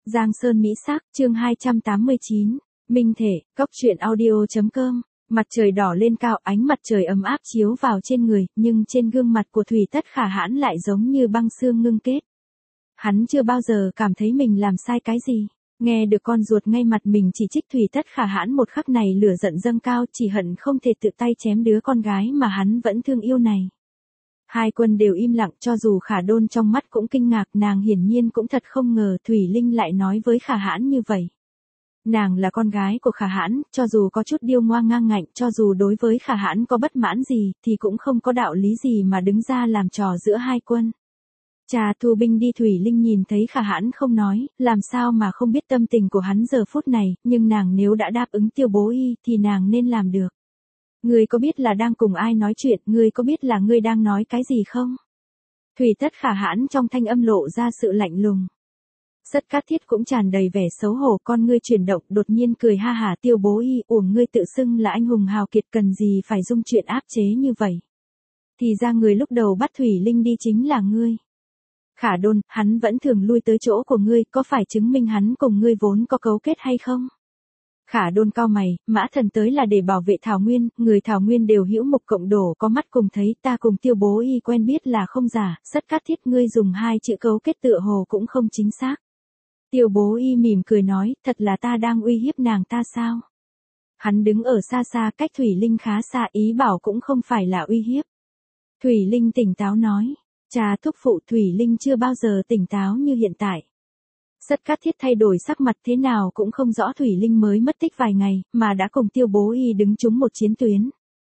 Giang Sơn Mỹ Sắc, chương 289, Minh Thể, Cốc truyện audio.com. Mặt trời đỏ lên cao, ánh mặt trời ấm áp chiếu vào trên người, nhưng trên gương mặt của Thủy Tất Khả Hãn lại giống như băng xương ngưng kết. Hắn chưa bao giờ cảm thấy mình làm sai cái gì. Nghe được con ruột ngay mặt mình chỉ trích Thủy Tất Khả Hãn một khắc này lửa giận dâng cao, chỉ hận không thể tự tay chém đứa con gái mà hắn vẫn thương yêu này. Hai quân đều im lặng, cho dù Khả Đôn trong mắt cũng kinh ngạc, nàng hiển nhiên cũng thật không ngờ Thủy Linh lại nói với Khả Hãn như vậy. Nàng là con gái của Khả Hãn, cho dù có chút điêu ngoa ngang ngạnh, cho dù đối với Khả Hãn có bất mãn gì, thì cũng không có đạo lý gì mà đứng ra làm trò giữa hai quân. Cha thu binh đi. Thủy Linh nhìn thấy Khả Hãn không nói, làm sao mà không biết tâm tình của hắn giờ phút này, nhưng nàng nếu đã đáp ứng Tiêu Bố Y thì nàng nên làm được. Ngươi có biết là đang cùng ai nói chuyện, ngươi có biết là ngươi đang nói cái gì không? Thủy Tất Khả Hãn trong thanh âm lộ ra sự lạnh lùng. Sất Cát Thiết cũng tràn đầy vẻ xấu hổ, con ngươi chuyển động, đột nhiên cười ha hả. Tiêu Bố Y, uổng ngươi tự xưng là anh hùng hào kiệt, cần gì phải dung chuyện áp chế như vậy? Thì ra người lúc đầu bắt Thủy Linh đi chính là ngươi. Khả Đôn, hắn vẫn thường lui tới chỗ của ngươi, có phải chứng minh hắn cùng ngươi vốn có cấu kết hay không? Khả Đôn cau mày, Mã Thần tới là để bảo vệ Thảo Nguyên, người Thảo Nguyên đều hữu mục cộng đổ, có mắt cùng thấy, ta cùng Tiêu Bố Y quen biết là không giả. Sất Cát Thiết, ngươi dùng hai chữ cấu kết tựa hồ cũng không chính xác. Tiêu Bố Y mỉm cười nói, thật là ta đang uy hiếp nàng ta sao? Hắn đứng ở xa xa cách Thủy Linh khá xa, ý bảo cũng không phải là uy hiếp. Thủy Linh tỉnh táo nói, cha thúc phụ. Thủy Linh chưa bao giờ tỉnh táo như hiện tại. Sất Cát Thiết thay đổi sắc mặt, thế nào cũng không rõ Thủy Linh mới mất tích vài ngày, mà đã cùng Tiêu Bố Y đứng chung một chiến tuyến.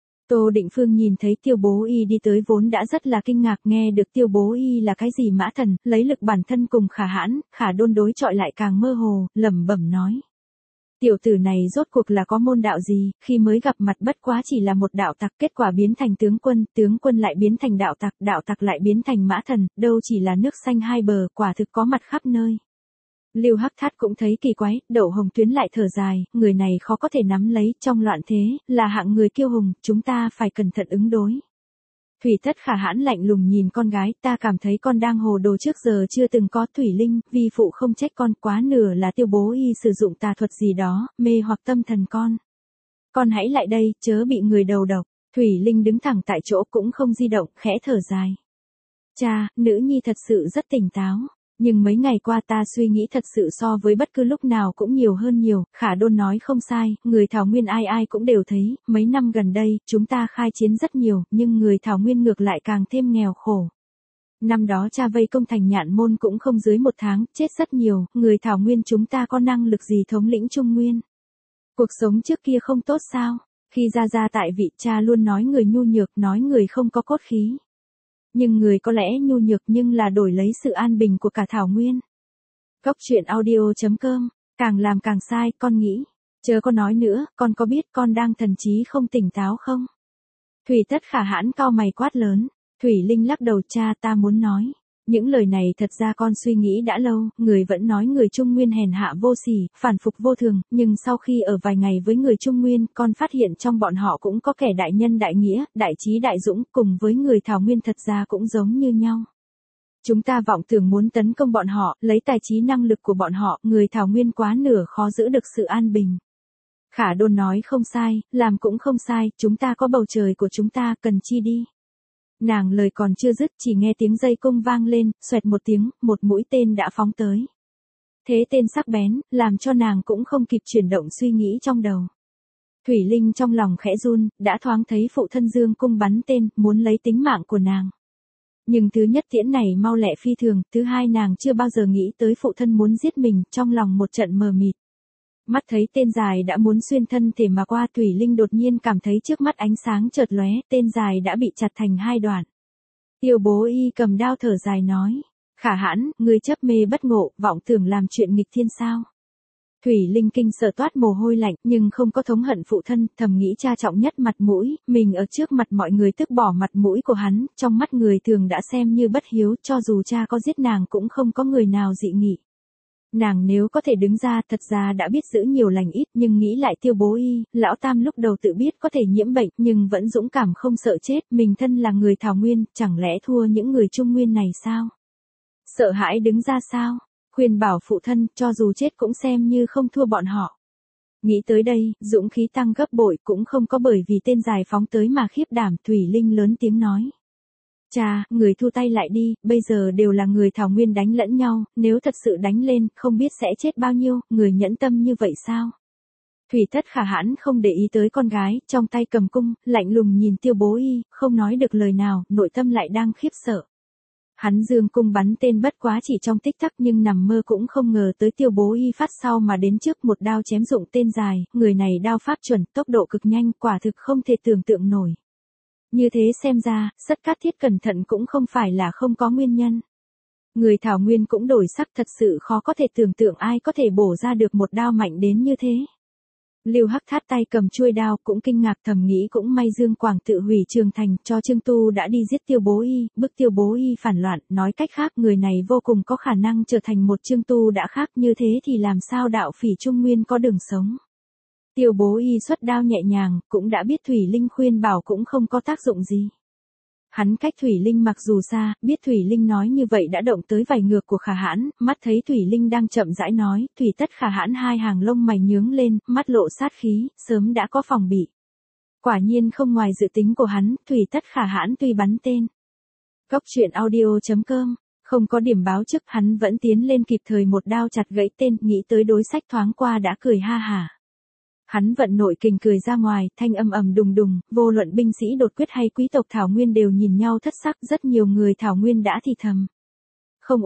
Tô Định Phương nhìn thấy Tiêu Bố Y đi tới vốn đã rất là kinh ngạc, nghe được Tiêu Bố Y là cái gì Mã Thần, lấy lực bản thân cùng Khả Hãn, Khả Đôn đối chọi lại càng mơ hồ, lẩm bẩm nói. Tiểu tử này rốt cuộc là có môn đạo gì, khi mới gặp mặt bất quá chỉ là một đạo tặc, kết quả biến thành tướng quân lại biến thành đạo tặc lại biến thành Mã Thần, đâu chỉ là nước xanh hai bờ, quả thực có mặt khắp nơi. Lưu Hắc Thát cũng thấy kỳ quái, Đậu Hồng Tuyến lại thở dài, người này khó có thể nắm lấy, trong loạn thế, là hạng người kiêu hùng, chúng ta phải cẩn thận ứng đối. Thủy Tất Khả Hãn lạnh lùng nhìn con gái, ta cảm thấy con đang hồ đồ, trước giờ chưa từng có. Thủy Linh, vi phụ không trách con, quá nửa là Tiêu Bố Y sử dụng tà thuật gì đó, mê hoặc tâm thần con. Con hãy lại đây, chớ bị người đầu độc. Thủy Linh đứng thẳng tại chỗ cũng không di động, khẽ thở dài. Cha, nữ nhi thật sự rất tỉnh táo. Nhưng mấy ngày qua ta suy nghĩ thật sự so với bất cứ lúc nào cũng nhiều hơn nhiều. Khả Đôn nói không sai, người Thảo Nguyên ai ai cũng đều thấy, mấy năm gần đây, chúng ta khai chiến rất nhiều, nhưng người Thảo Nguyên ngược lại càng thêm nghèo khổ. Năm đó cha vây công thành Nhạn Môn cũng không dưới một tháng, chết rất nhiều, người Thảo Nguyên chúng ta có năng lực gì thống lĩnh Trung Nguyên? Cuộc sống trước kia không tốt sao? Khi ra tại vị, cha luôn nói người nhu nhược, nói người không có cốt khí. Nhưng người có lẽ nhu nhược nhưng là đổi lấy sự an bình của cả Thảo Nguyên. Cốc truyện audio.com, càng làm càng sai, con nghĩ. Chớ có nói nữa, con có biết con đang thần trí không tỉnh táo không? Thủy Tất Khả Hãn cau mày quát lớn. Thủy Linh lắc đầu, cha ta muốn nói. Những lời này thật ra con suy nghĩ đã lâu, người vẫn nói người Trung Nguyên hèn hạ vô sỉ, phản phục vô thường, nhưng sau khi ở vài ngày với người Trung Nguyên, con phát hiện trong bọn họ cũng có kẻ đại nhân đại nghĩa, đại trí đại dũng, cùng với người Thảo Nguyên thật ra cũng giống như nhau. Chúng ta vọng tưởng muốn tấn công bọn họ, lấy tài trí năng lực của bọn họ, người Thảo Nguyên quá nửa khó giữ được sự an bình. Khả Đôn nói không sai, làm cũng không sai, chúng ta có bầu trời của chúng ta, cần chi đi. Nàng lời còn chưa dứt, chỉ nghe tiếng dây cung vang lên, xoẹt một tiếng, một mũi tên đã phóng tới. Thế tên sắc bén, làm cho nàng cũng không kịp chuyển động suy nghĩ trong đầu. Thủy Linh trong lòng khẽ run, đã thoáng thấy phụ thân dương cung bắn tên, muốn lấy tính mạng của nàng. Nhưng thứ nhất tiễn này mau lẹ phi thường, thứ hai nàng chưa bao giờ nghĩ tới phụ thân muốn giết mình, trong lòng một trận mờ mịt. Mắt thấy tên dài đã muốn xuyên thân thể mà qua, Thủy Linh đột nhiên cảm thấy trước mắt ánh sáng chợt lóe, tên dài đã bị chặt thành hai đoạn. Tiêu Bố Y cầm đao thở dài nói, Khả Hãn, ngươi chấp mê bất ngộ, vọng tưởng làm chuyện nghịch thiên sao? Thủy Linh kinh sợ toát mồ hôi lạnh, nhưng không có thống hận phụ thân, thầm nghĩ cha trọng nhất mặt mũi, mình ở trước mặt mọi người tức bỏ mặt mũi của hắn, trong mắt người thường đã xem như bất hiếu, cho dù cha có giết nàng cũng không có người nào dị nghị. Nàng nếu có thể đứng ra, thật ra đã biết giữ nhiều lành ít, nhưng nghĩ lại Tiêu Bố Y, lão tam lúc đầu tự biết có thể nhiễm bệnh, nhưng vẫn dũng cảm không sợ chết, mình thân là người Thảo Nguyên, chẳng lẽ thua những người Trung Nguyên này sao? Sợ hãi đứng ra sao? khuyên bảo phụ thân, cho dù chết cũng xem như không thua bọn họ. Nghĩ tới đây, dũng khí tăng gấp bội, cũng không có bởi vì tên dài phóng tới mà khiếp đảm. Thủy Linh lớn tiếng nói. Cha, người thu tay lại đi, bây giờ đều là người thảo nguyên đánh lẫn nhau, nếu thật sự đánh lên, không biết sẽ chết bao nhiêu, người nhẫn tâm như vậy sao? Thủy Tất Khả Hãn không để ý tới con gái, trong tay cầm cung, lạnh lùng nhìn Tiêu Bố Y, không nói được lời nào, nội tâm lại đang khiếp sợ. Hắn dương cung bắn tên bất quá chỉ trong tích tắc, nhưng nằm mơ cũng không ngờ tới Tiêu Bố Y phát sau mà đến trước, một đao chém dụng tên dài, người này đao pháp chuẩn, tốc độ cực nhanh, quả thực không thể tưởng tượng nổi. Như thế xem ra, Sắt Cát Thiết cẩn thận cũng không phải là không có nguyên nhân. Người thảo nguyên cũng đổi sắc, thật sự khó có thể tưởng tượng ai có thể bổ ra được một đao mạnh đến như thế. Lưu Hắc Thát tay cầm chuôi đao cũng kinh ngạc, thầm nghĩ cũng may Dương Quảng tự hủy Trường Thành, cho Trương Tu đã đi giết Tiêu Bố Y, bức Tiêu Bố Y phản loạn, nói cách khác người này vô cùng có khả năng trở thành một Trương Tu đã khác, như thế thì làm sao đạo phỉ Trung Nguyên có đường sống. Tiêu Bố Y xuất đao nhẹ nhàng, cũng đã biết Thủy Linh khuyên bảo cũng không có tác dụng gì. Hắn cách Thủy Linh mặc dù xa, biết Thủy Linh nói như vậy đã động tới vảy ngược của Khả Hãn, mắt thấy Thủy Linh đang chậm rãi nói, Thủy Tất Khả Hãn hai hàng lông mày nhướng lên, mắt lộ sát khí, sớm đã có phòng bị. Quả nhiên không ngoài dự tính của hắn, Thủy Tất Khả Hãn tuy bắn tên. Góc truyện audio.com, không có điểm báo trước, hắn vẫn tiến lên kịp thời một đao chặt gãy tên, nghĩ tới đối sách thoáng qua đã cười ha hả. Hắn vận nội kình cười ra ngoài, thanh âm ầm đùng đùng, vô luận binh sĩ đột quyết hay quý tộc thảo nguyên đều nhìn nhau thất sắc, rất nhiều người thảo nguyên đã thì thầm. Không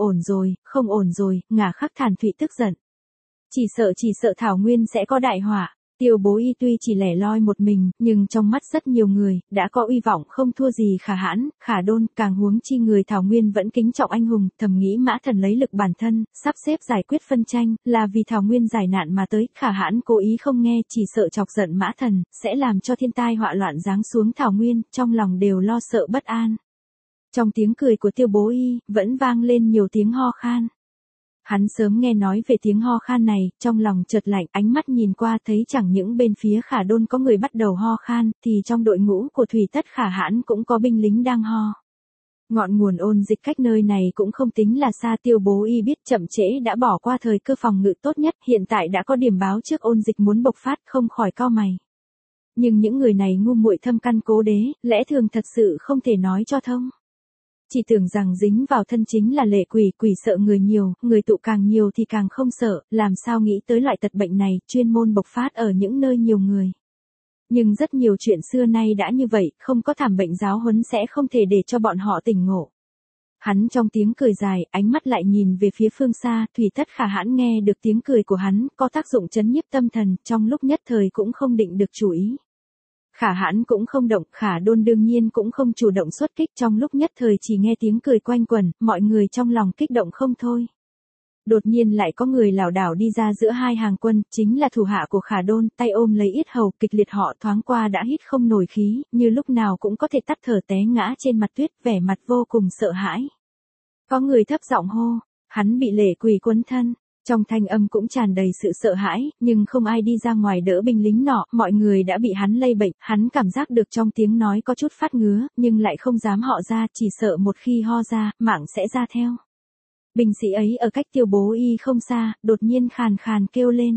ổn rồi, Ngả Khắc Thản Thụy tức giận. Chỉ sợ thảo nguyên sẽ có đại họa. Tiêu Bố Y tuy chỉ lẻ loi một mình, nhưng trong mắt rất nhiều người, đã có uy vọng không thua gì Khả Hãn, Khả Đôn, càng huống chi người thảo nguyên vẫn kính trọng anh hùng, thầm nghĩ Mã Thần lấy lực bản thân, sắp xếp giải quyết phân tranh, là vì thảo nguyên giải nạn mà tới, Khả Hãn cố ý không nghe, chỉ sợ chọc giận Mã Thần, sẽ làm cho thiên tai họa loạn giáng xuống thảo nguyên, trong lòng đều lo sợ bất an. Trong tiếng cười của Tiêu Bố Y, vẫn vang lên nhiều tiếng ho khan. Hắn sớm nghe nói về tiếng ho khan này, trong lòng chợt lạnh, ánh mắt nhìn qua thấy chẳng những bên phía Khả Đôn có người bắt đầu ho khan, thì trong đội ngũ của Thủy Tất Khả Hãn cũng có binh lính đang ho. Ngọn nguồn ôn dịch cách nơi này cũng không tính là xa, Tiêu Bố Y biết chậm trễ đã bỏ qua thời cơ phòng ngự tốt nhất, hiện tại đã có điểm báo trước ôn dịch muốn bộc phát, không khỏi cau mày. Nhưng những người này ngu muội thâm căn cố đế, lẽ thường thật sự không thể nói cho thông. Chỉ tưởng rằng dính vào thân chính là lệ quỷ, quỷ sợ người nhiều, người tụ càng nhiều thì càng không sợ, làm sao nghĩ tới loại tật bệnh này, chuyên môn bộc phát ở những nơi nhiều người. Nhưng rất nhiều chuyện xưa nay đã như vậy, không có thảm bệnh giáo huấn sẽ không thể để cho bọn họ tỉnh ngộ. Hắn trong tiếng cười dài, ánh mắt lại nhìn về phía phương xa, Thủy Tất Khả Hãn nghe được tiếng cười của hắn, có tác dụng trấn nhiếp tâm thần, trong lúc nhất thời cũng không định được chú ý. Khả Hãn cũng không động, Khả Đôn đương nhiên cũng không chủ động xuất kích, trong lúc nhất thời chỉ nghe tiếng cười quanh quẩn, mọi người trong lòng kích động không thôi. Đột nhiên lại có người lảo đảo đi ra giữa hai hàng quân, chính là thủ hạ của Khả Đôn, tay ôm lấy yết hầu, kịch liệt họ thoáng qua đã hít không nổi khí, như lúc nào cũng có thể tắt thở té ngã trên mặt tuyết, vẻ mặt vô cùng sợ hãi. Có người thấp giọng hô, hắn bị lệ quỷ quấn thân. Trong thanh âm cũng tràn đầy sự sợ hãi, nhưng không ai đi ra ngoài đỡ binh lính nọ, mọi người đã bị hắn lây bệnh, hắn cảm giác được trong tiếng nói có chút phát ngứa, nhưng lại không dám họ ra, chỉ sợ một khi ho ra, mạng sẽ ra theo. Binh sĩ ấy ở cách Tiêu Bố Y không xa, đột nhiên khàn khàn kêu lên.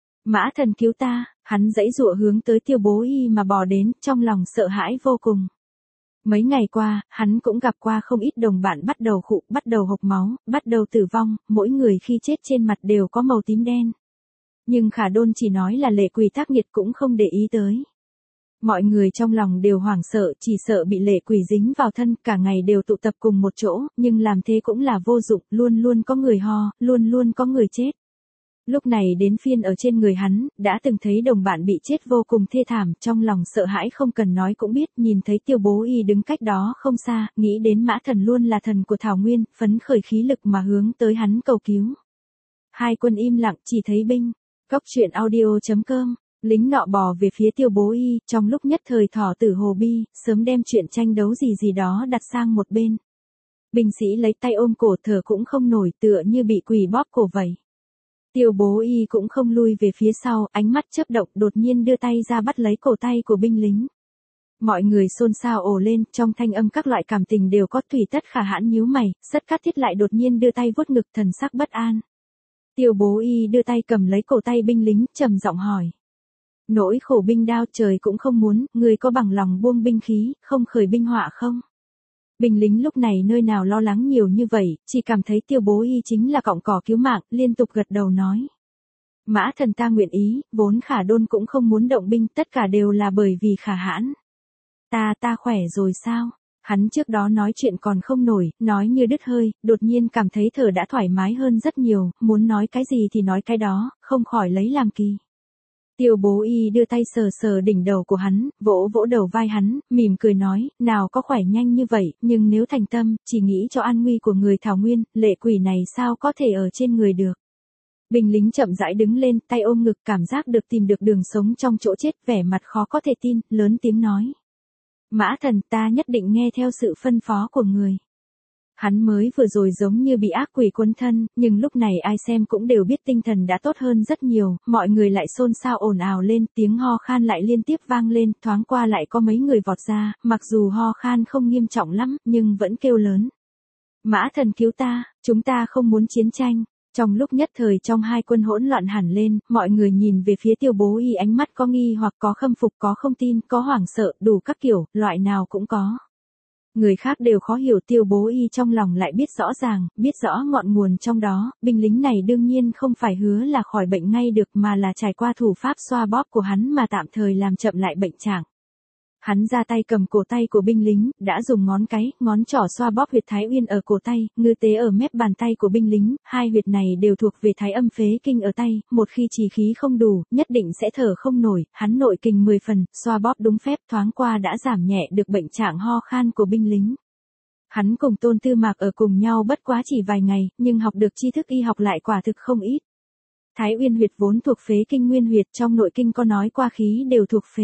Mã Thần cứu ta, hắn giãy giụa hướng tới Tiêu Bố Y mà bò đến, trong lòng sợ hãi vô cùng. Mấy ngày qua, hắn cũng gặp qua không ít đồng bạn bắt đầu khụ, bắt đầu hộc máu, bắt đầu tử vong, mỗi người khi chết trên mặt đều có màu tím đen. Nhưng Khả Đôn chỉ nói là lệ quỷ tác nghiệt cũng không để ý tới. Mọi người trong lòng đều hoảng sợ, chỉ sợ bị lệ quỷ dính vào thân, cả ngày đều tụ tập cùng một chỗ, nhưng làm thế cũng là vô dụng, luôn luôn có người ho, luôn luôn có người chết. Lúc này đến phiên ở trên người hắn, đã từng thấy đồng bạn bị chết vô cùng thê thảm, trong lòng sợ hãi không cần nói cũng biết, nhìn thấy Tiêu Bố Y đứng cách đó không xa, nghĩ đến Mã Thần luôn là thần của Thảo Nguyên, phấn khởi khí lực mà hướng tới hắn cầu cứu. Hai quân im lặng, chỉ thấy binh. Góc truyện audio.com, lính nọ bò về phía Tiêu Bố Y, trong lúc nhất thời thỏ tử hồ bi, sớm đem chuyện tranh đấu gì đó đặt sang một bên. Binh sĩ lấy tay ôm cổ thở cũng không nổi, tựa như bị quỷ bóp cổ vậy. Tiêu Bố Y cũng không lui về phía sau, ánh mắt chớp động, đột nhiên đưa tay ra bắt lấy cổ tay của binh lính. Mọi người xôn xao ồ lên, trong thanh âm các loại cảm tình đều có. Thủy Tất Khả Hãn nhíu mày, Sắt Cát Thiết lại đột nhiên đưa tay vuốt ngực, thần sắc bất an. Tiêu Bố Y đưa tay cầm lấy cổ tay binh lính, trầm giọng hỏi. Nỗi khổ binh đao trời cũng không muốn, ngươi có bằng lòng buông binh khí, không khởi binh họa không? Binh lính lúc này nơi nào lo lắng nhiều như vậy, chỉ cảm thấy Tiêu Bố Y chính là cọng cỏ cứu mạng, liên tục gật đầu nói. Mã thần ta nguyện ý, vốn Khả Đôn cũng không muốn động binh, tất cả đều là bởi vì Khả Hãn. Ta khỏe rồi sao? Hắn trước đó nói chuyện còn không nổi, nói như đứt hơi, đột nhiên cảm thấy thở đã thoải mái hơn rất nhiều, muốn nói cái gì thì nói cái đó, không khỏi lấy làm kỳ. Tiêu Bố Y đưa tay sờ sờ đỉnh đầu của hắn, vỗ vỗ đầu vai hắn, mỉm cười nói, nào có khỏe nhanh như vậy, nhưng nếu thành tâm, chỉ nghĩ cho an nguy của người Thảo Nguyên, lệ quỷ này sao có thể ở trên người được. Binh lính chậm rãi đứng lên, tay ôm ngực, cảm giác được tìm được đường sống trong chỗ chết, vẻ mặt khó có thể tin, lớn tiếng nói. Mã thần, ta nhất định nghe theo sự phân phó của người. Hắn mới vừa rồi giống như bị ác quỷ quấn thân, nhưng lúc này ai xem cũng đều biết tinh thần đã tốt hơn rất nhiều, mọi người lại xôn xao ồn ào lên, tiếng ho khan lại liên tiếp vang lên, thoáng qua lại có mấy người vọt ra, mặc dù ho khan không nghiêm trọng lắm, nhưng vẫn kêu lớn. Mã thần cứu ta, chúng ta không muốn chiến tranh. Trong lúc nhất thời trong hai quân hỗn loạn hẳn lên, mọi người nhìn về phía Tiêu Bố Y, ánh mắt có nghi hoặc có khâm phục, có không tin, có hoảng sợ, đủ các kiểu, loại nào cũng có. Người khác đều khó hiểu, Tiêu Bố Y trong lòng lại biết rõ ràng, biết rõ ngọn nguồn trong đó, binh lính này đương nhiên không phải hứa là khỏi bệnh ngay được mà là trải qua thủ pháp xoa bóp của hắn mà tạm thời làm chậm lại bệnh trạng. Hắn ra tay cầm cổ tay của binh lính, đã dùng ngón cái, ngón trỏ xoa bóp huyệt Thái Uyên ở cổ tay, ngư tế ở mép bàn tay của binh lính, hai huyệt này đều thuộc về Thái Âm Phế Kinh ở tay, một khi trì khí không đủ, nhất định sẽ thở không nổi, hắn nội kình 10 phần, xoa bóp đúng phép thoáng qua đã giảm nhẹ được bệnh trạng ho khan của binh lính. Hắn cùng Tôn Tư Mạc ở cùng nhau bất quá chỉ vài ngày, nhưng học được tri thức y học lại quả thực không ít. Thái Uyên huyệt vốn thuộc phế kinh nguyên huyệt, trong nội kinh có nói qua khí đều thuộc phế.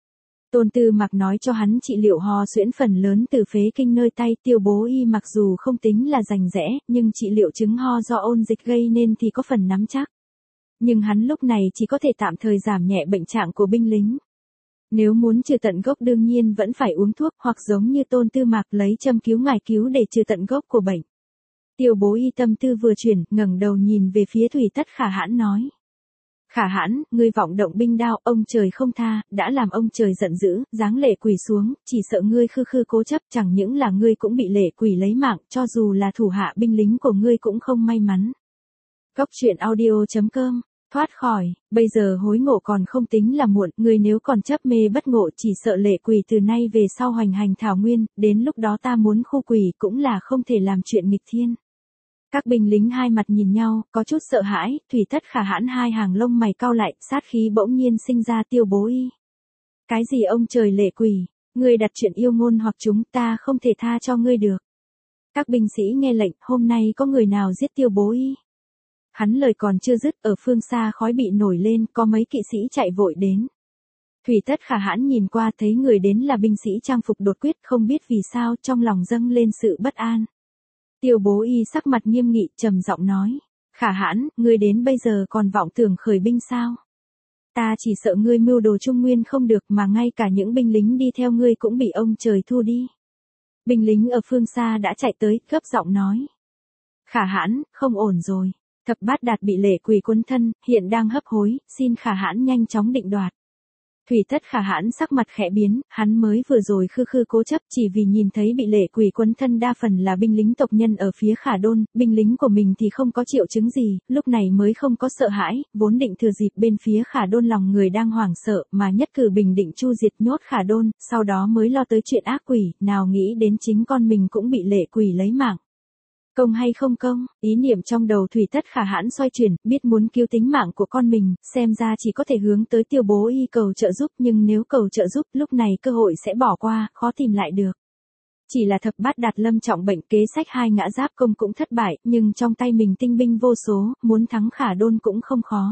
Tôn Tư Mạc nói cho hắn trị liệu ho suyễn phần lớn từ phế kinh nơi tay. Tiêu Bố Y mặc dù không tính là rành rẽ, nhưng trị liệu chứng ho do ôn dịch gây nên thì có phần nắm chắc. Nhưng hắn lúc này chỉ có thể tạm thời giảm nhẹ bệnh trạng của binh lính. Nếu muốn trừ tận gốc đương nhiên vẫn phải uống thuốc, hoặc giống như Tôn Tư Mạc lấy châm cứu ngải cứu để trừ tận gốc của bệnh. Tiêu Bố Y tâm tư vừa chuyển, ngẩng đầu nhìn về phía Thủy Tất Khả Hãn nói. Khả Hãn, ngươi vọng động binh đao, ông trời không tha, đã làm ông trời giận dữ, giáng lệ quỷ xuống, chỉ sợ ngươi khư khư cố chấp, chẳng những là ngươi cũng bị lệ quỷ lấy mạng, cho dù là thủ hạ binh lính của ngươi cũng không may mắn. Cốc truyện audio.com, thoát khỏi, bây giờ hối ngộ còn không tính là muộn, ngươi nếu còn chấp mê bất ngộ chỉ sợ lệ quỷ từ nay về sau hoành hành Thảo Nguyên, đến lúc đó ta muốn khu quỷ cũng là không thể làm chuyện nghịch thiên. Các binh lính hai mặt nhìn nhau, có chút sợ hãi, Thủy Tất Khả Hãn hai hàng lông mày cau lại, sát khí bỗng nhiên sinh ra. Tiêu Bố Y. Cái gì ông trời lệ quỷ, ngươi đặt chuyện yêu ngôn hoặc chúng ta không thể tha cho ngươi được. Các binh sĩ nghe lệnh, hôm nay có người nào giết Tiêu Bố Y. Hắn lời còn chưa dứt, ở phương xa khói bị nổi lên, có mấy kỵ sĩ chạy vội đến. Thủy Tất Khả Hãn nhìn qua thấy người đến là binh sĩ trang phục đột quyết, không biết vì sao trong lòng dâng lên sự bất an. Tiêu Bố Y sắc mặt nghiêm nghị, trầm giọng nói. Khả Hãn, ngươi đến bây giờ còn vọng tưởng khởi binh sao? Ta chỉ sợ ngươi mưu đồ Trung Nguyên không được mà ngay cả những binh lính đi theo ngươi cũng bị ông trời thu đi. Binh lính ở phương xa đã chạy tới, gấp giọng nói. Khả Hãn, không ổn rồi. Thập Bát Đạt bị lệ quỷ quấn thân, hiện đang hấp hối, xin Khả Hãn nhanh chóng định đoạt. Thủy Tất Khả Hãn sắc mặt khẽ biến, hắn mới vừa rồi khư khư cố chấp chỉ vì nhìn thấy bị lệ quỷ quấn thân đa phần là binh lính tộc nhân ở phía Khả Đôn, binh lính của mình thì không có triệu chứng gì, lúc này mới không có sợ hãi, vốn định thừa dịp bên phía Khả Đôn lòng người đang hoảng sợ mà nhất cử bình định chu diệt nhốt Khả Đôn, sau đó mới lo tới chuyện ác quỷ, nào nghĩ đến chính con mình cũng bị lệ quỷ lấy mạng. Công hay không công, ý niệm trong đầu Thủy Tất Khả Hãn xoay chuyển, biết muốn cứu tính mạng của con mình, xem ra chỉ có thể hướng tới Tiêu Bố Y cầu trợ giúp, nhưng nếu cầu trợ giúp, lúc này cơ hội sẽ bỏ qua, khó tìm lại được. Chỉ là Thập Bát Đạt lâm trọng bệnh, kế sách hai ngã giáp công cũng thất bại, nhưng trong tay mình tinh binh vô số, muốn thắng Khả Đôn cũng không khó.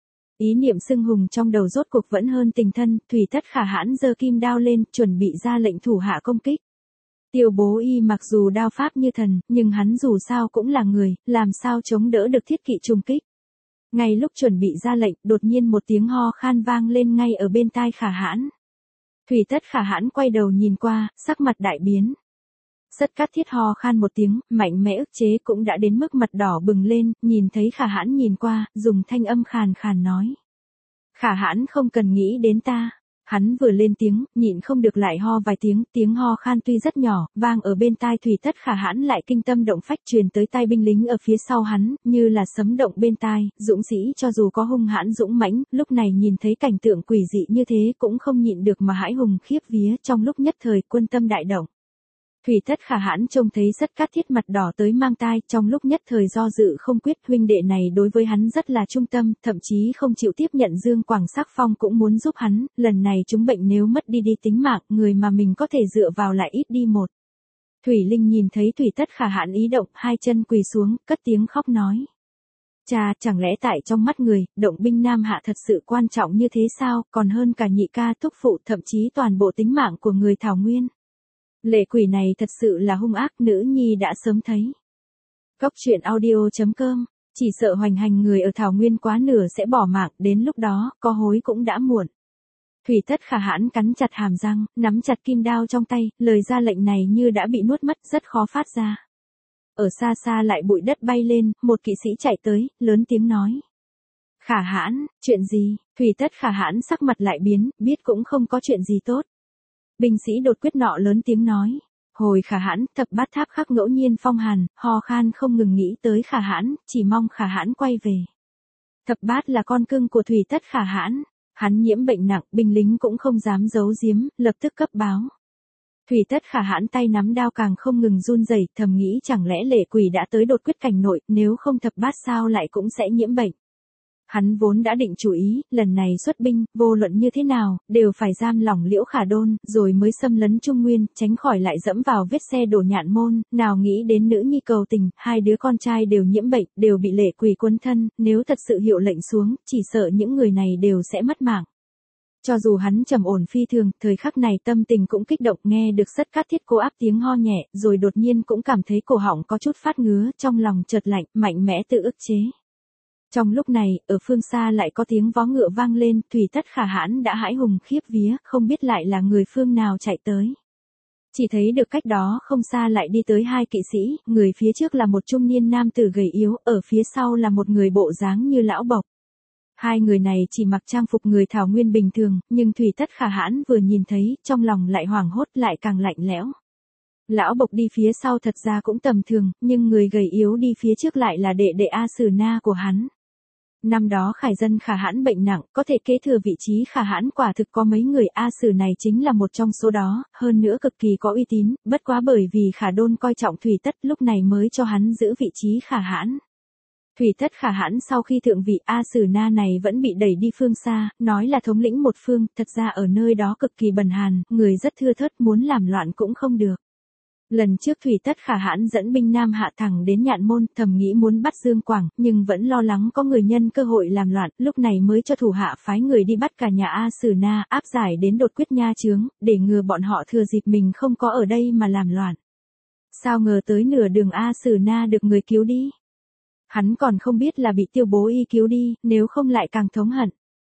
Ý niệm xưng hùng trong đầu rốt cuộc vẫn hơn tình thân, Thủy Tất Khả Hãn giơ kim đao lên, chuẩn bị ra lệnh thủ hạ công kích. Tiêu Bố Y mặc dù đao pháp như thần, nhưng hắn dù sao cũng là người, làm sao chống đỡ được thiết kỵ trùng kích. Ngay lúc chuẩn bị ra lệnh, đột nhiên một tiếng ho khan vang lên ngay ở bên tai Khả Hãn. Thủy Tất Khả Hãn quay đầu nhìn qua, sắc mặt đại biến. Sất Cát Thiết ho khan một tiếng, mạnh mẽ ức chế cũng đã đến mức mặt đỏ bừng lên, nhìn thấy Khả Hãn nhìn qua, dùng thanh âm khàn khàn nói. Khả Hãn không cần nghĩ đến ta. Hắn vừa lên tiếng, nhịn không được lại ho vài tiếng ho khan tuy rất nhỏ, vang ở bên tai Thủy Tất Khả Hãn lại kinh tâm động phách truyền tới tai binh lính ở phía sau hắn, như là sấm động bên tai, dũng sĩ cho dù có hung hãn dũng mãnh, lúc này nhìn thấy cảnh tượng quỷ dị như thế cũng không nhịn được mà hãi hùng khiếp vía, trong lúc nhất thời quân tâm đại động. Thủy Tất Khả Hãn trông thấy Sất Cát Thiết mặt đỏ tới mang tai, trong lúc nhất thời do dự không quyết, huynh đệ này đối với hắn rất là trung tâm, thậm chí không chịu tiếp nhận Dương Quảng Sắc Phong cũng muốn giúp hắn, lần này chúng bệnh nếu mất đi tính mạng, người mà mình có thể dựa vào lại ít đi một. Thủy Linh nhìn thấy Thủy Tất Khả Hãn ý động, hai chân quỳ xuống, cất tiếng khóc nói. Cha, chẳng lẽ tại trong mắt người, động binh Nam Hạ thật sự quan trọng như thế sao, còn hơn cả nhị ca thúc phụ, thậm chí toàn bộ tính mạng của người Thảo Nguyên. Lệ quỷ này thật sự là hung ác, nữ nhi đã sớm thấy. Cốc truyện audio.com, chỉ sợ hoành hành người ở Thảo Nguyên quá nửa sẽ bỏ mạng, đến lúc đó, có hối cũng đã muộn. Thủy Tất Khả Hãn cắn chặt hàm răng, nắm chặt kim đao trong tay, lời ra lệnh này như đã bị nuốt mất, rất khó phát ra. Ở xa xa lại bụi đất bay lên, một kỵ sĩ chạy tới, lớn tiếng nói. Khả Hãn, chuyện gì? Thủy Tất Khả Hãn sắc mặt lại biến, biết cũng không có chuyện gì tốt. Binh sĩ đột quyết nọ lớn tiếng nói. Hồi Khả Hãn, thập bát tháp khắc ngẫu nhiên phong hàn, ho khan không ngừng nghĩ tới Khả Hãn, chỉ mong Khả Hãn quay về. Thập bát là con cưng của Thủy Tất Khả Hãn. Hắn nhiễm bệnh nặng, binh lính cũng không dám giấu giếm, lập tức cấp báo. Thủy Tất Khả Hãn tay nắm đao càng không ngừng run rẩy, thầm nghĩ chẳng lẽ lệ quỷ đã tới đột quyết cảnh nội, nếu không thập bát sao lại cũng sẽ nhiễm bệnh. Hắn vốn đã định chủ ý, lần này xuất binh, vô luận như thế nào, đều phải giam lỏng Liễu Khả Đôn, rồi mới xâm lấn Trung Nguyên, tránh khỏi lại dẫm vào vết xe đổ Nhạn Môn, nào nghĩ đến nữ nhi cầu tình, hai đứa con trai đều nhiễm bệnh, đều bị lệ quỷ quấn thân, nếu thật sự hiệu lệnh xuống, chỉ sợ những người này đều sẽ mất mạng. Cho dù hắn trầm ổn phi thường, thời khắc này tâm tình cũng kích động, nghe được Sất Cát Thiết cô áp tiếng ho nhẹ, rồi đột nhiên cũng cảm thấy cổ họng có chút phát ngứa, trong lòng chợt lạnh, mạnh mẽ tự ức chế. Trong lúc này, ở phương xa lại có tiếng vó ngựa vang lên, Thủy Tất Khả Hãn đã hãi hùng khiếp vía, không biết lại là người phương nào chạy tới. Chỉ thấy được cách đó không xa lại đi tới hai kỵ sĩ, người phía trước là một trung niên nam tử gầy yếu, ở phía sau là một người bộ dáng như lão bộc. Hai người này chỉ mặc trang phục người Thảo Nguyên bình thường, nhưng Thủy Tất Khả Hãn vừa nhìn thấy, trong lòng lại hoảng hốt, lại càng lạnh lẽo. Lão bộc đi phía sau thật ra cũng tầm thường, nhưng người gầy yếu đi phía trước lại là đệ đệ A Sử Na của hắn. Năm đó Khải dân Khả Hãn bệnh nặng, có thể kế thừa vị trí Khả Hãn quả thực có mấy người, A Sử này chính là một trong số đó, hơn nữa cực kỳ có uy tín, bất quá bởi vì Khả Đôn coi trọng Thủy Tất lúc này mới cho hắn giữ vị trí Khả Hãn. Thủy Tất Khả Hãn sau khi thượng vị A Sử Na này vẫn bị đẩy đi phương xa, nói là thống lĩnh một phương, thật ra ở nơi đó cực kỳ bần hàn, người rất thưa thớt, muốn làm loạn cũng không được. Lần trước Thủy Tất Khả Hãn dẫn binh Nam Hạ thẳng đến Nhạn Môn, thầm nghĩ muốn bắt Dương Quảng, nhưng vẫn lo lắng có người nhân cơ hội làm loạn, lúc này mới cho thủ hạ phái người đi bắt cả nhà A Sử Na, áp giải đến đột quyết nha chướng, để ngừa bọn họ thừa dịp mình không có ở đây mà làm loạn. Sao ngờ tới nửa đường A Sử Na được người cứu đi. Hắn còn không biết là bị Tiêu Bố Y cứu đi, nếu không lại càng thống hận.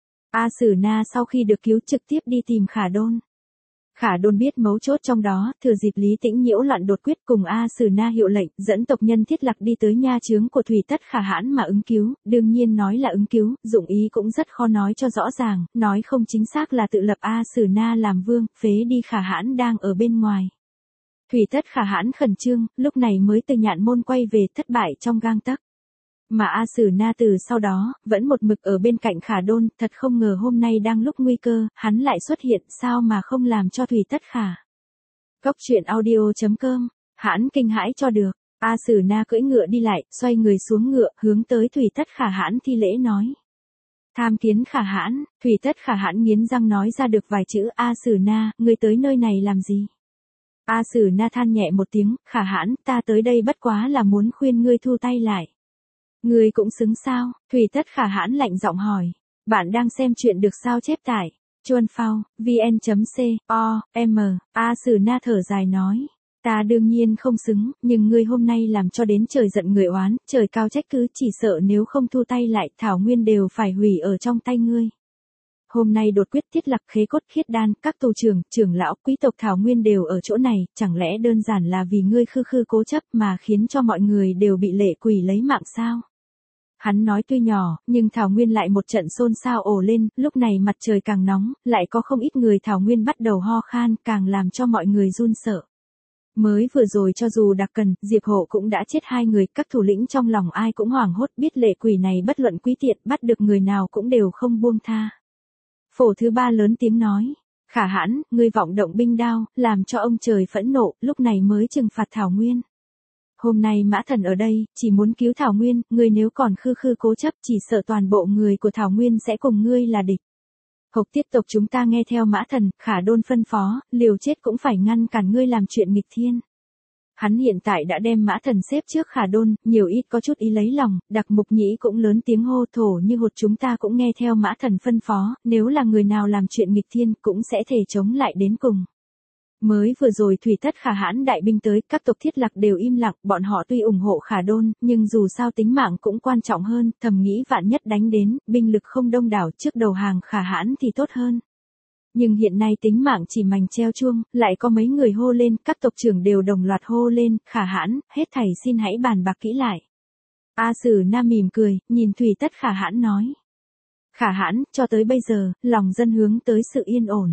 A Sử Na sau khi được cứu trực tiếp đi tìm Khả Đôn. Khả Đôn biết mấu chốt trong đó, thừa dịp Lý Tĩnh nhiễu loạn đột quyết cùng A Sử Na hiệu lệnh, dẫn tộc nhân Thiết Lạc đi tới nha chướng của Thủy Tất Khả Hãn mà ứng cứu, đương nhiên nói là ứng cứu, dụng ý cũng rất khó nói cho rõ ràng, nói không chính xác là tự lập A Sử Na làm vương, phế đi Khả Hãn đang ở bên ngoài. Thủy Tất Khả Hãn khẩn trương, lúc này mới từ Nhạn Môn quay về, thất bại trong gang tấc. Mà A Sử Na từ sau đó, vẫn một mực ở bên cạnh Khả Đôn, thật không ngờ hôm nay đang lúc nguy cơ, hắn lại xuất hiện, sao mà không làm cho Thủy Tất Khả. Cốc truyện audio.com, Hãn kinh hãi cho được. A Sử Na cưỡi ngựa đi lại, xoay người xuống ngựa, hướng tới Thủy Tất Khả Hãn thi lễ nói. Tham kiến Khả Hãn. Thủy Tất Khả Hãn nghiến răng nói ra được vài chữ. A Sử Na, ngươi tới nơi này làm gì? A Sử Na than nhẹ một tiếng, Khả Hãn, ta tới đây bất quá là muốn khuyên ngươi thu tay lại. Ngươi cũng xứng sao? Thủy Tất Khả Hãn lạnh giọng hỏi. Bạn đang xem chuyện được sao chép tải. Chuan Phao, vn.com. A Sử Na thở dài nói. Ta đương nhiên không xứng, nhưng ngươi hôm nay làm cho đến trời giận người oán, trời cao trách cứ, chỉ sợ nếu không thu tay lại, Thảo Nguyên đều phải hủy ở trong tay ngươi. Hôm nay đột quyết thiết lập khế cốt khiết đan, các tù trưởng, trưởng lão, quý tộc Thảo Nguyên đều ở chỗ này, chẳng lẽ đơn giản là vì ngươi khư khư cố chấp mà khiến cho mọi người đều bị lệ quỷ lấy mạng sao? Hắn nói tuy nhỏ, nhưng Thảo Nguyên lại một trận xôn xao ồ lên, lúc này mặt trời càng nóng, lại có không ít người Thảo Nguyên bắt đầu ho khan, càng làm cho mọi người run sợ. Mới vừa rồi cho dù Đạc Cần, Diệp Hộ cũng đã chết 2 người, các thủ lĩnh trong lòng ai cũng hoảng hốt, biết lệ quỷ này bất luận quý tiện, bắt được người nào cũng đều không buông tha. Phổ thứ 3 lớn tiếng nói, Khả Hãn, ngươi vọng động binh đao, làm cho ông trời phẫn nộ, lúc này mới trừng phạt Thảo Nguyên. Hôm nay Mã Thần ở đây, chỉ muốn cứu Thảo Nguyên, ngươi nếu còn khư khư cố chấp, chỉ sợ toàn bộ người của Thảo Nguyên sẽ cùng ngươi là địch. Hộc tiết tộc chúng ta nghe theo Mã Thần, Khả Đôn phân phó, liều chết cũng phải ngăn cản ngươi làm chuyện nghịch thiên. Hắn hiện tại đã đem Mã Thần xếp trước Khả Đôn, nhiều ít có chút ý lấy lòng, Đặc Mục Nhĩ cũng lớn tiếng hô thổ như hột chúng ta cũng nghe theo Mã Thần phân phó, nếu là người nào làm chuyện nghịch thiên cũng sẽ thể chống lại đến cùng. Mới vừa rồi Thủy Tất Khả Hãn đại binh tới, các tộc Thiết Lạc đều im lặng, bọn họ tuy ủng hộ Khả Đôn, nhưng dù sao tính mạng cũng quan trọng hơn, thầm nghĩ vạn nhất đánh đến, binh lực không đông đảo trước đầu hàng Khả Hãn thì tốt hơn. Nhưng hiện nay tính mạng chỉ mành treo chuông, lại có mấy người hô lên, các tộc trưởng đều đồng loạt hô lên, Khả Hãn, hết thảy xin hãy bàn bạc kỹ lại. A Sử Na mỉm cười, nhìn Thủy Tất Khả Hãn nói. Khả Hãn, cho tới bây giờ, lòng dân hướng tới sự yên ổn.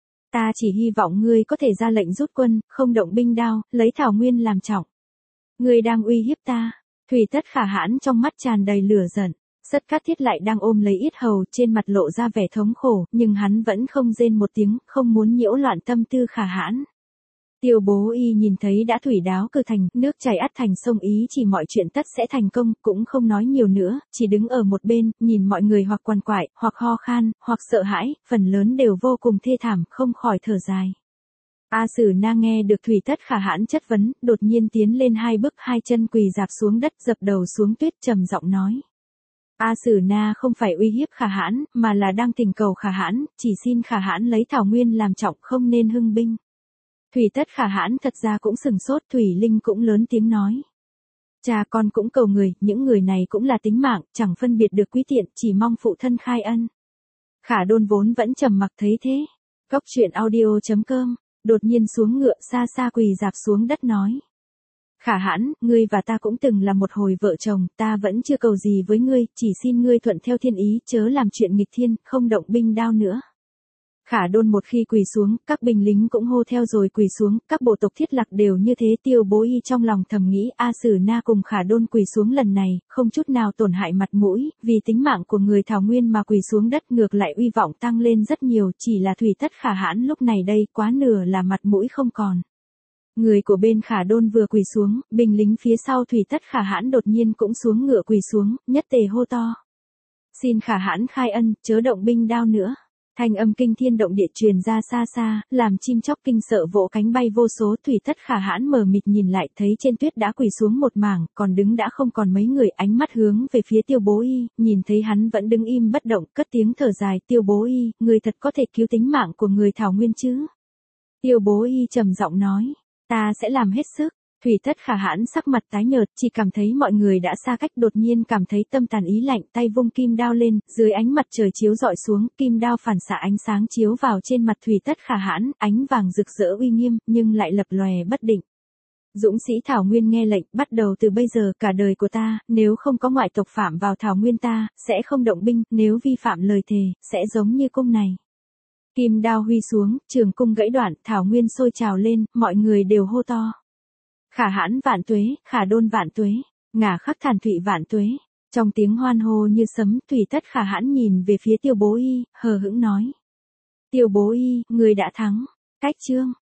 Ta chỉ hy vọng ngươi có thể ra lệnh rút quân, không động binh đao, lấy Thảo Nguyên làm trọng. Ngươi đang uy hiếp ta. Thủy Tất Khả Hãn trong mắt tràn đầy lửa giận. Sất Cát Thiết lại đang ôm lấy yết hầu, trên mặt lộ ra vẻ thống khổ, nhưng hắn vẫn không rên một tiếng, không muốn nhiễu loạn tâm tư Khả Hãn. Tiêu Bố Y nhìn thấy đã thủy đáo cử thành, nước chảy ắt thành sông, ý chỉ mọi chuyện tất sẽ thành công, cũng không nói nhiều nữa, chỉ đứng ở một bên, nhìn mọi người hoặc quằn quại, hoặc ho khan, hoặc sợ hãi, phần lớn đều vô cùng thê thảm, không khỏi thở dài. A Sử Na nghe được Thủy Tất Khả Hãn chất vấn, đột nhiên tiến lên 2 bước, 2 chân quỳ rạp xuống đất, dập đầu xuống tuyết, trầm giọng nói. A Sử Na không phải uy hiếp Khả Hãn, mà là đang thỉnh cầu Khả Hãn, chỉ xin Khả Hãn lấy Thảo Nguyên làm trọng, không nên hưng binh. Thủy Tất Khả Hãn thật ra cũng sừng sốt, Thủy Linh cũng lớn tiếng nói. Cha con cũng cầu người, những người này cũng là tính mạng, chẳng phân biệt được quý tiện, chỉ mong phụ thân khai ân. Khả Đôn vốn vẫn trầm mặc thấy thế. Cốc truyện audio.com, đột nhiên xuống ngựa xa xa quỳ rạp xuống đất nói. Khả Hãn, ngươi và ta cũng từng là một hồi vợ chồng, ta vẫn chưa cầu gì với ngươi, chỉ xin ngươi thuận theo thiên ý, chớ làm chuyện nghịch thiên, không động binh đao nữa. Khả Đôn một khi quỳ xuống, các binh lính cũng hô theo rồi quỳ xuống, các bộ tộc Thiết Lạc đều như thế. Tiêu Bố Y trong lòng thầm nghĩ A Sử Na cùng Khả Đôn quỳ xuống lần này, không chút nào tổn hại mặt mũi, vì tính mạng của người Thảo Nguyên mà quỳ xuống đất, ngược lại uy vọng tăng lên rất nhiều, chỉ là Thủy Tất Khả Hãn lúc này đây, quá nửa là mặt mũi không còn. Người của bên Khả Đôn vừa quỳ xuống, binh lính phía sau Thủy Tất Khả Hãn đột nhiên cũng xuống ngựa quỳ xuống, nhất tề hô to. Xin Khả Hãn khai ân, chớ động binh đao nữa. Thanh âm kinh thiên động địa truyền ra xa xa, làm chim chóc kinh sợ vỗ cánh bay vô số. Thủy Tất Khả Hãn mờ mịt nhìn lại, thấy trên tuyết đã quỳ xuống một mảng, còn đứng đã không còn mấy người, ánh mắt hướng về phía Tiêu Bố Y, nhìn thấy hắn vẫn đứng im bất động, cất tiếng thở dài. Tiêu Bố Y, người thật có thể cứu tính mạng của người Thảo Nguyên chứ? Tiêu Bố Y trầm giọng nói, ta sẽ làm hết sức. Thủy Tất Khả Hãn sắc mặt tái nhợt, chỉ cảm thấy mọi người đã xa cách, đột nhiên cảm thấy tâm tàn ý lạnh, tay vung kim đao lên, dưới ánh mặt trời chiếu rọi xuống, kim đao phản xạ ánh sáng chiếu vào trên mặt Thủy Tất Khả Hãn, ánh vàng rực rỡ uy nghiêm, nhưng lại lập lòe bất định. Dũng sĩ Thảo Nguyên nghe lệnh, bắt đầu từ bây giờ, cả đời của ta, nếu không có ngoại tộc phạm vào Thảo Nguyên ta, sẽ không động binh, nếu vi phạm lời thề, sẽ giống như cung này. Kim đao huy xuống, trường cung gãy đoạn, Thảo Nguyên sôi trào lên, mọi người đều hô to. Khả Hãn vạn tuế, Khả Đôn vạn tuế, Ngả Khắc Thản Thụy vạn tuế. Trong tiếng hoan hô như sấm, Thủy Tất Khả Hãn nhìn về phía Tiêu Bố Y, hờ hững nói. Tiêu Bố Y, người đã thắng. Cách chương.